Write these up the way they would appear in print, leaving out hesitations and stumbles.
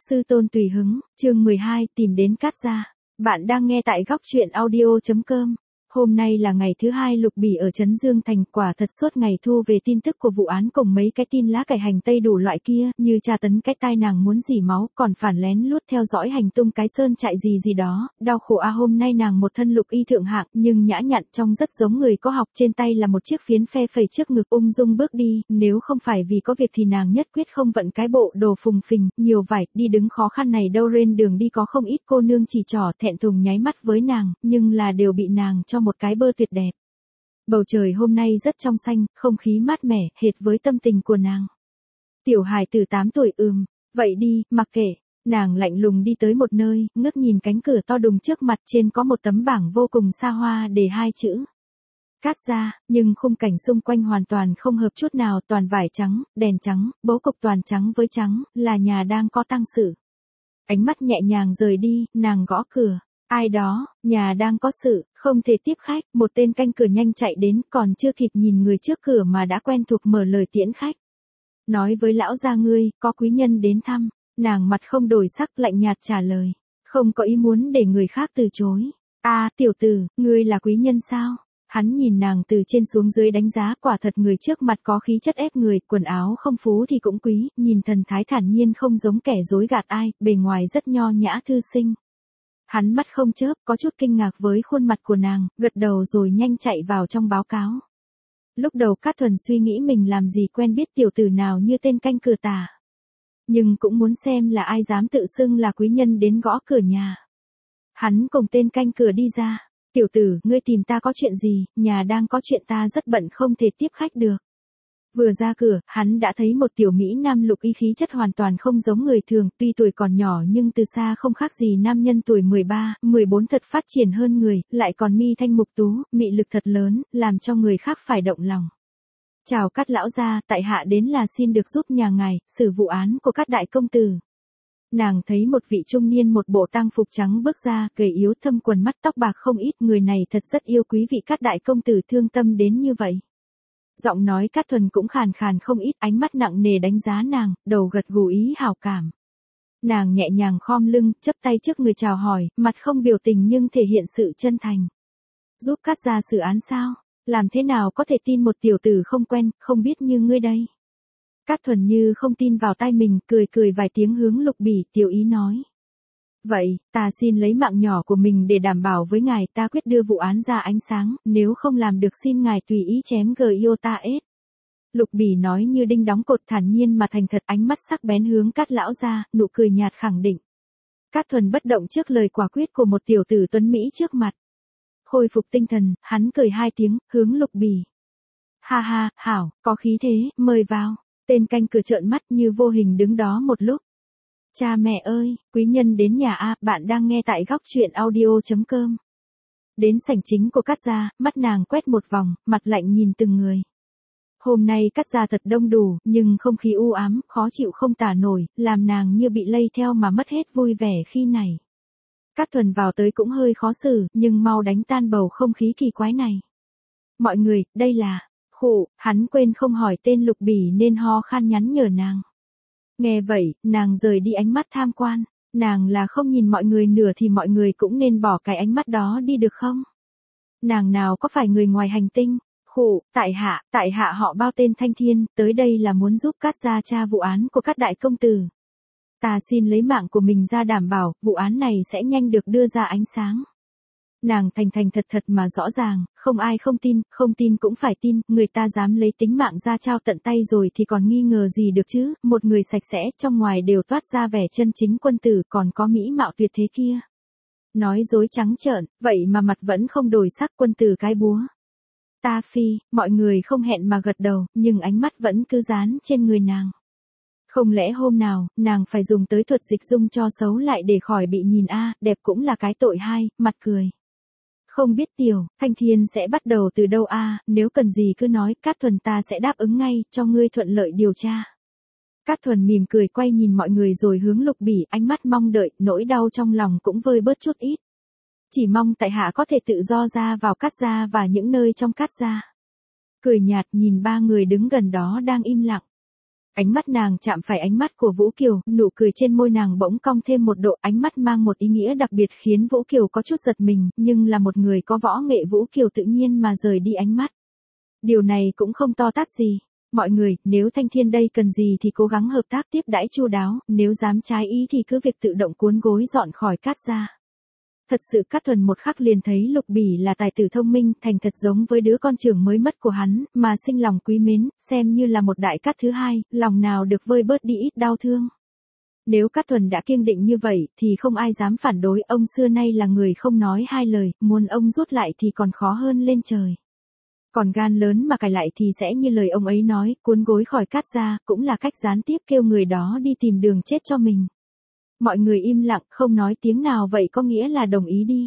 Sư tôn tùy hứng, chương 12, tìm đến Cát gia. Bạn đang nghe tại góc truyện audio.com. Hôm nay là ngày thứ hai Lục Bỉ ở Trấn Dương Thành, quả thật suốt ngày thu về tin tức của vụ án cùng mấy cái tin lá cải hành tây đủ loại kia, như tra tấn cái tai nàng muốn dỉ máu, còn phản lén lút theo dõi hành tung cái sơn trại gì đó, đau khổ hôm nay nàng một thân lục y thượng hạng, nhưng nhã nhặn trông rất giống người có học, trên tay là một chiếc phiến phe phẩy trước ngực ung dung bước đi, nếu không phải vì có việc thì nàng nhất quyết không vận cái bộ đồ phùng phình, nhiều vải, đi đứng khó khăn này đâu. Trên đường đi có không ít cô nương chỉ trỏ thẹn thùng nháy mắt với nàng, nhưng là đều bị nàng cho một cái bơ tuyệt đẹp. Bầu trời hôm nay rất trong xanh, không khí mát mẻ, hệt với tâm tình của nàng. Tiểu hài từ 8 tuổi vậy đi, mặc kệ. Nàng lạnh lùng đi tới một nơi, ngước nhìn cánh cửa to đùng trước mặt, trên có một tấm bảng vô cùng xa hoa để 2 chữ. Cát gia, nhưng khung cảnh xung quanh hoàn toàn không hợp chút nào, toàn vải trắng, đèn trắng, bố cục toàn trắng với trắng, là nhà đang có tang sự. Ánh mắt nhẹ nhàng rời đi, nàng gõ cửa. Ai đó, nhà đang có sự, không thể tiếp khách, một tên canh cửa nhanh chạy đến, còn chưa kịp nhìn người trước cửa mà đã quen thuộc mở lời tiễn khách. Nói với lão gia ngươi, có quý nhân đến thăm, nàng mặt không đổi sắc lạnh nhạt trả lời, không có ý muốn để người khác từ chối. Tiểu tử, ngươi là quý nhân sao? Hắn nhìn nàng từ trên xuống dưới đánh giá, quả thật người trước mặt có khí chất ép người, quần áo không phú thì cũng quý, nhìn thần thái thản nhiên không giống kẻ dối gạt ai, bề ngoài rất nho nhã thư sinh. Hắn mắt không chớp, có chút kinh ngạc với khuôn mặt của nàng, gật đầu rồi nhanh chạy vào trong báo cáo. Lúc đầu Cát Thuần suy nghĩ mình làm gì quen biết tiểu tử nào như tên canh cửa tả. Nhưng cũng muốn xem là ai dám tự xưng là quý nhân đến gõ cửa nhà. Hắn cùng tên canh cửa đi ra. Tiểu tử, ngươi tìm ta có chuyện gì, nhà đang có chuyện ta rất bận không thể tiếp khách được. Vừa ra cửa, hắn đã thấy một tiểu mỹ nam lục y khí chất hoàn toàn không giống người thường, tuy tuổi còn nhỏ nhưng từ xa không khác gì nam nhân tuổi 13, 14 thật phát triển hơn người, lại còn mi thanh mục tú, mị lực thật lớn, làm cho người khác phải động lòng. Chào Cát lão gia, tại hạ đến là xin được giúp nhà ngài, xử vụ án của Cát đại công tử. Nàng thấy một vị trung niên một bộ tang phục trắng bước ra, gầy yếu thâm quần mắt tóc bạc không ít, người này thật rất yêu quý vị Cát đại công tử thương tâm đến như vậy. Giọng nói Cát Thuần cũng khàn khàn không ít, ánh mắt nặng nề đánh giá nàng, đầu gật gù ý hảo cảm. Nàng nhẹ nhàng khom lưng, chắp tay trước người chào hỏi, mặt không biểu tình nhưng thể hiện sự chân thành. Giúp Cát gia xử án sao? Làm thế nào có thể tin một tiểu tử không quen, không biết như ngươi đây? Cát Thuần như không tin vào tai mình, cười vài tiếng hướng Lục Bỉ tiểu ý nói. Vậy, ta xin lấy mạng nhỏ của mình để đảm bảo với ngài, ta quyết đưa vụ án ra ánh sáng, nếu không làm được xin ngài tùy ý chém Giota S. Lục Bỉ nói như đinh đóng cột, thản nhiên mà thành thật, ánh mắt sắc bén hướng Cát lão gia, nụ cười nhạt khẳng định. Cát Thuần bất động trước lời quả quyết của một tiểu tử tuấn Mỹ trước mặt. Khôi phục tinh thần, hắn cười 2 tiếng, hướng Lục Bỉ. Ha, hảo, có khí thế, mời vào. Tên canh cửa trợn mắt như vô hình đứng đó một lúc. Cha mẹ ơi, quý nhân đến nhà bạn đang nghe tại góc truyện audio.com. Đến sảnh chính của Cát gia, mắt nàng quét một vòng, mặt lạnh nhìn từng người. Hôm nay Cát gia thật đông đủ, nhưng không khí u ám, khó chịu không tả nổi, làm nàng như bị lây theo mà mất hết vui vẻ khi này. Cát Thuần vào tới cũng hơi khó xử, nhưng mau đánh tan bầu không khí kỳ quái này. Mọi người, đây là... hắn quên không hỏi tên Lục Bỉ nên ho khan nhắn nhở nàng. Nghe vậy, nàng rời đi ánh mắt tham quan, nàng là không nhìn mọi người nửa thì mọi người cũng nên bỏ cái ánh mắt đó đi được không? Nàng nào có phải người ngoài hành tinh? Tại hạ họ Bao tên Thanh Thiên, tới đây là muốn giúp Cát gia tra vụ án của Cát đại công tử. Ta xin lấy mạng của mình ra đảm bảo, vụ án này sẽ nhanh được đưa ra ánh sáng. Nàng thành thật mà rõ ràng, không ai không tin cũng phải tin, người ta dám lấy tính mạng ra trao tận tay rồi thì còn nghi ngờ gì được chứ, một người sạch sẽ, trong ngoài đều toát ra vẻ chân chính quân tử, còn có mỹ mạo tuyệt thế kia. Nói dối trắng trợn, vậy mà mặt vẫn không đổi sắc, quân tử cái búa. Ta phi, mọi người không hẹn mà gật đầu, nhưng ánh mắt vẫn cứ dán trên người nàng. Không lẽ hôm nào, nàng phải dùng tới thuật dịch dung cho xấu lại để khỏi bị nhìn đẹp cũng là cái tội hay, mặt cười. Không biết Thanh Thiên sẽ bắt đầu từ đâu nếu cần gì cứ nói, Cát Thuần ta sẽ đáp ứng ngay, cho ngươi thuận lợi điều tra. Cát Thuần mỉm cười quay nhìn mọi người rồi hướng Lục Bỉ, ánh mắt mong đợi, nỗi đau trong lòng cũng vơi bớt chút ít. Chỉ mong tại hạ có thể tự do ra vào Cát gia và những nơi trong Cát gia. Cười nhạt nhìn 3 người đứng gần đó đang im lặng. Ánh mắt nàng chạm phải ánh mắt của Vũ Kiều, nụ cười trên môi nàng bỗng cong thêm một độ, ánh mắt mang một ý nghĩa đặc biệt khiến Vũ Kiều có chút giật mình, nhưng là một người có võ nghệ Vũ Kiều tự nhiên mà rời đi ánh mắt. Điều này cũng không to tát gì. Mọi người, nếu Thanh Thiên đây cần gì thì cố gắng hợp tác tiếp đãi chu đáo, nếu dám trái ý thì cứ việc tự động cuốn gối dọn khỏi Cát gia. Thật sự Cát Thuần một khắc liền thấy Lục Bỉ là tài tử thông minh, thành thật giống với đứa con trưởng mới mất của hắn, mà sinh lòng quý mến, xem như là một đại cát thứ hai, lòng nào được vơi bớt đi ít đau thương. Nếu Cát Thuần đã kiên định như vậy, thì không ai dám phản đối, ông xưa nay là người không nói hai lời, muốn ông rút lại thì còn khó hơn lên trời. Còn gan lớn mà cài lại thì sẽ như lời ông ấy nói, cuốn gối khỏi Cát gia, cũng là cách gián tiếp kêu người đó đi tìm đường chết cho mình. Mọi người im lặng, không nói tiếng nào, vậy có nghĩa là đồng ý đi.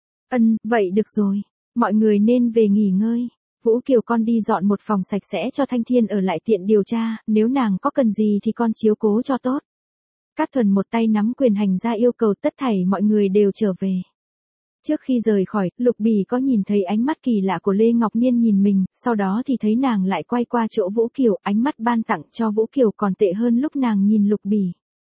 Vậy được rồi. Mọi người nên về nghỉ ngơi. Vũ Kiều con đi dọn một phòng sạch sẽ cho Thanh Thiên ở lại tiện điều tra, nếu nàng có cần gì thì con chiếu cố cho tốt. Cát Thuần một tay nắm quyền hành ra yêu cầu tất thảy mọi người đều trở về. Trước khi rời khỏi, Lục Bỉ có nhìn thấy ánh mắt kỳ lạ của Lê Ngọc Niên nhìn mình, sau đó thì thấy nàng lại quay qua chỗ Vũ Kiều, ánh mắt ban tặng cho Vũ Kiều còn tệ hơn lúc nàng nhìn Lục Bỉ.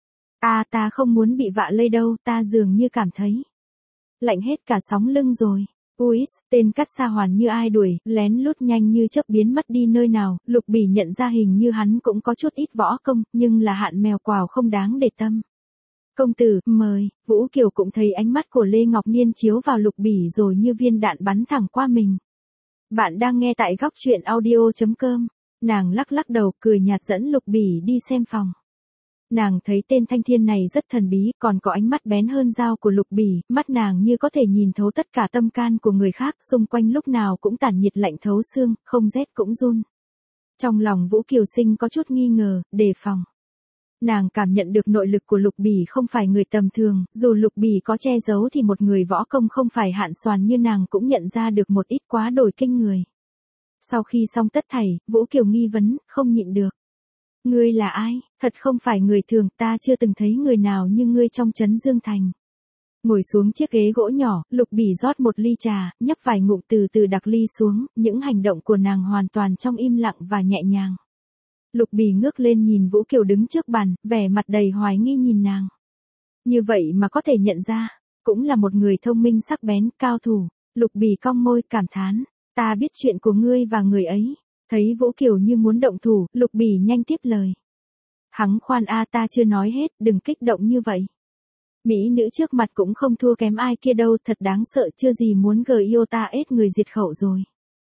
Ta không muốn bị vạ lây đâu, ta dường như cảm thấy lạnh hết cả sóng lưng rồi. Uis, tên Cát Sa Hoàn như ai đuổi, lén lút nhanh như chớp biến mất đi nơi nào, Lục Bỉ nhận ra hình như hắn cũng có chút ít võ công, nhưng là hạn mèo quào không đáng để tâm. Công tử, mời, Vũ Kiều cũng thấy ánh mắt của Lê Ngọc Niên chiếu vào Lục Bỉ rồi như viên đạn bắn thẳng qua mình. Bạn đang nghe tại góc truyện audio.com, nàng lắc lắc đầu cười nhạt dẫn Lục Bỉ đi xem phòng. Nàng thấy tên Thanh Thiên này rất thần bí, còn có ánh mắt bén hơn dao của Lục Bỉ, mắt nàng như có thể nhìn thấu tất cả tâm can của người khác, xung quanh lúc nào cũng tản nhiệt lạnh thấu xương, không rét cũng run. Trong lòng Vũ Kiều Sinh có chút nghi ngờ, đề phòng. Nàng cảm nhận được nội lực của Lục Bỉ không phải người tầm thường, dù Lục Bỉ có che giấu thì một người võ công không phải hạn soàn như nàng cũng nhận ra được một ít quá đổi kinh người. Sau khi xong tất thảy, Vũ Kiều nghi vấn, không nhịn được. Ngươi là ai? Thật không phải người thường, ta chưa từng thấy người nào như ngươi trong trấn Dương Thành. Ngồi xuống chiếc ghế gỗ nhỏ, Lục Bỉ rót một ly trà, nhấp vài ngụm từ từ đặt ly xuống, những hành động của nàng hoàn toàn trong im lặng và nhẹ nhàng. Lục Bỉ ngước lên nhìn Vũ Kiều đứng trước bàn, vẻ mặt đầy hoài nghi nhìn nàng. Như vậy mà có thể nhận ra, cũng là một người thông minh sắc bén, cao thủ. Lục Bỉ cong môi cảm thán, ta biết chuyện của ngươi và người ấy. Thấy Vũ Kiều như muốn động thủ, Lục Bỉ nhanh tiếp lời. Hắng khoan ta chưa nói hết, đừng kích động như vậy. Mỹ nữ trước mặt cũng không thua kém ai kia đâu, thật đáng sợ, chưa gì muốn yêu ta ết người diệt khẩu rồi.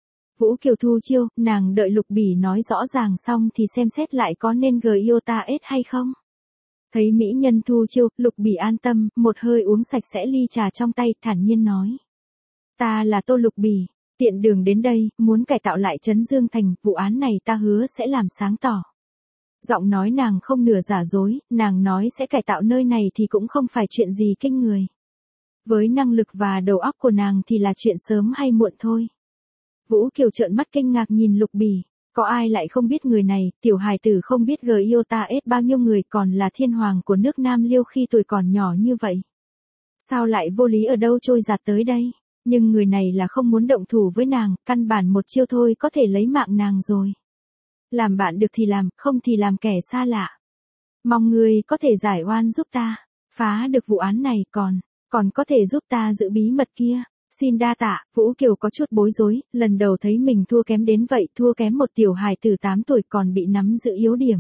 Vũ Kiều thu chiêu, nàng đợi Lục Bỉ nói rõ ràng xong thì xem xét lại có nên yêu ta ết hay không. Thấy mỹ nhân thu chiêu, Lục Bỉ an tâm, một hơi uống sạch sẽ ly trà trong tay, thản nhiên nói. Ta là Tô Lục Bỉ. Tiện đường đến đây, muốn cải tạo lại trấn Dương Thành, vụ án này ta hứa sẽ làm sáng tỏ. Giọng nói nàng không nửa giả dối, nàng nói sẽ cải tạo nơi này thì cũng không phải chuyện gì kinh người. Với năng lực và đầu óc của nàng thì là chuyện sớm hay muộn thôi. Vũ Kiều trợn mắt kinh ngạc nhìn Lục Bỉ, có ai lại không biết người này, tiểu hài tử không biết ta ết bao nhiêu người còn là thiên hoàng của nước Nam Liêu khi tuổi còn nhỏ như vậy. Sao lại vô lý ở đâu trôi giạt tới đây? Nhưng người này là không muốn động thủ với nàng, căn bản một chiêu thôi có thể lấy mạng nàng rồi. Làm bạn được thì làm, không thì làm kẻ xa lạ. Mong ngươi có thể giải oan giúp ta, phá được vụ án này còn có thể giúp ta giữ bí mật kia. Xin đa tạ, Vũ Kiều có chút bối rối, lần đầu thấy mình thua kém đến vậy, thua kém một tiểu hài tử 8 tuổi còn bị nắm giữ yếu điểm.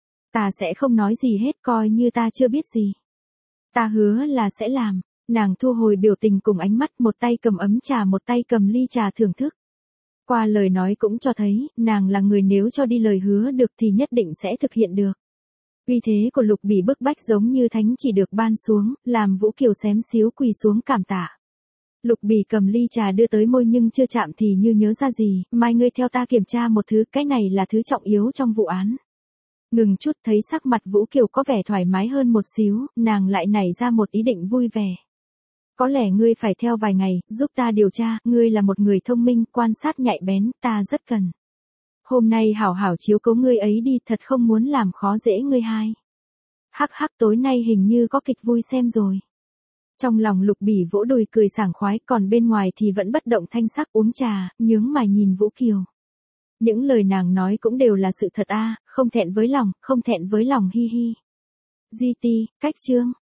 Ta sẽ không nói gì hết, coi như ta chưa biết gì. Ta hứa là sẽ làm. Nàng thu hồi biểu tình cùng ánh mắt, một tay cầm ấm trà một tay cầm ly trà thưởng thức. Qua lời nói cũng cho thấy, nàng là người nếu cho đi lời hứa được thì nhất định sẽ thực hiện được. Uy thế của Lục Bỉ bức bách giống như thánh chỉ được ban xuống, làm Vũ Kiều xém xíu quỳ xuống cảm tạ. Lục Bỉ cầm ly trà đưa tới môi nhưng chưa chạm thì như nhớ ra gì, mai ngươi theo ta kiểm tra một thứ, cái này là thứ trọng yếu trong vụ án. Ngừng chút thấy sắc mặt Vũ Kiều có vẻ thoải mái hơn một xíu, nàng lại nảy ra một ý định vui vẻ. Có lẽ ngươi phải theo vài ngày, giúp ta điều tra, ngươi là một người thông minh, quan sát nhạy bén, ta rất cần. Hôm nay hảo hảo chiếu cố ngươi ấy đi, thật không muốn làm khó dễ ngươi hai. Hắc hắc, tối nay hình như có kịch vui xem rồi. Trong lòng Lục Bỉ vỗ đùi cười sảng khoái, còn bên ngoài thì vẫn bất động thanh sắc uống trà, nhướng mày nhìn Vũ Kiều. Những lời nàng nói cũng đều là sự thật a, không thẹn với lòng, không thẹn với lòng hi hi. GT, cách chương.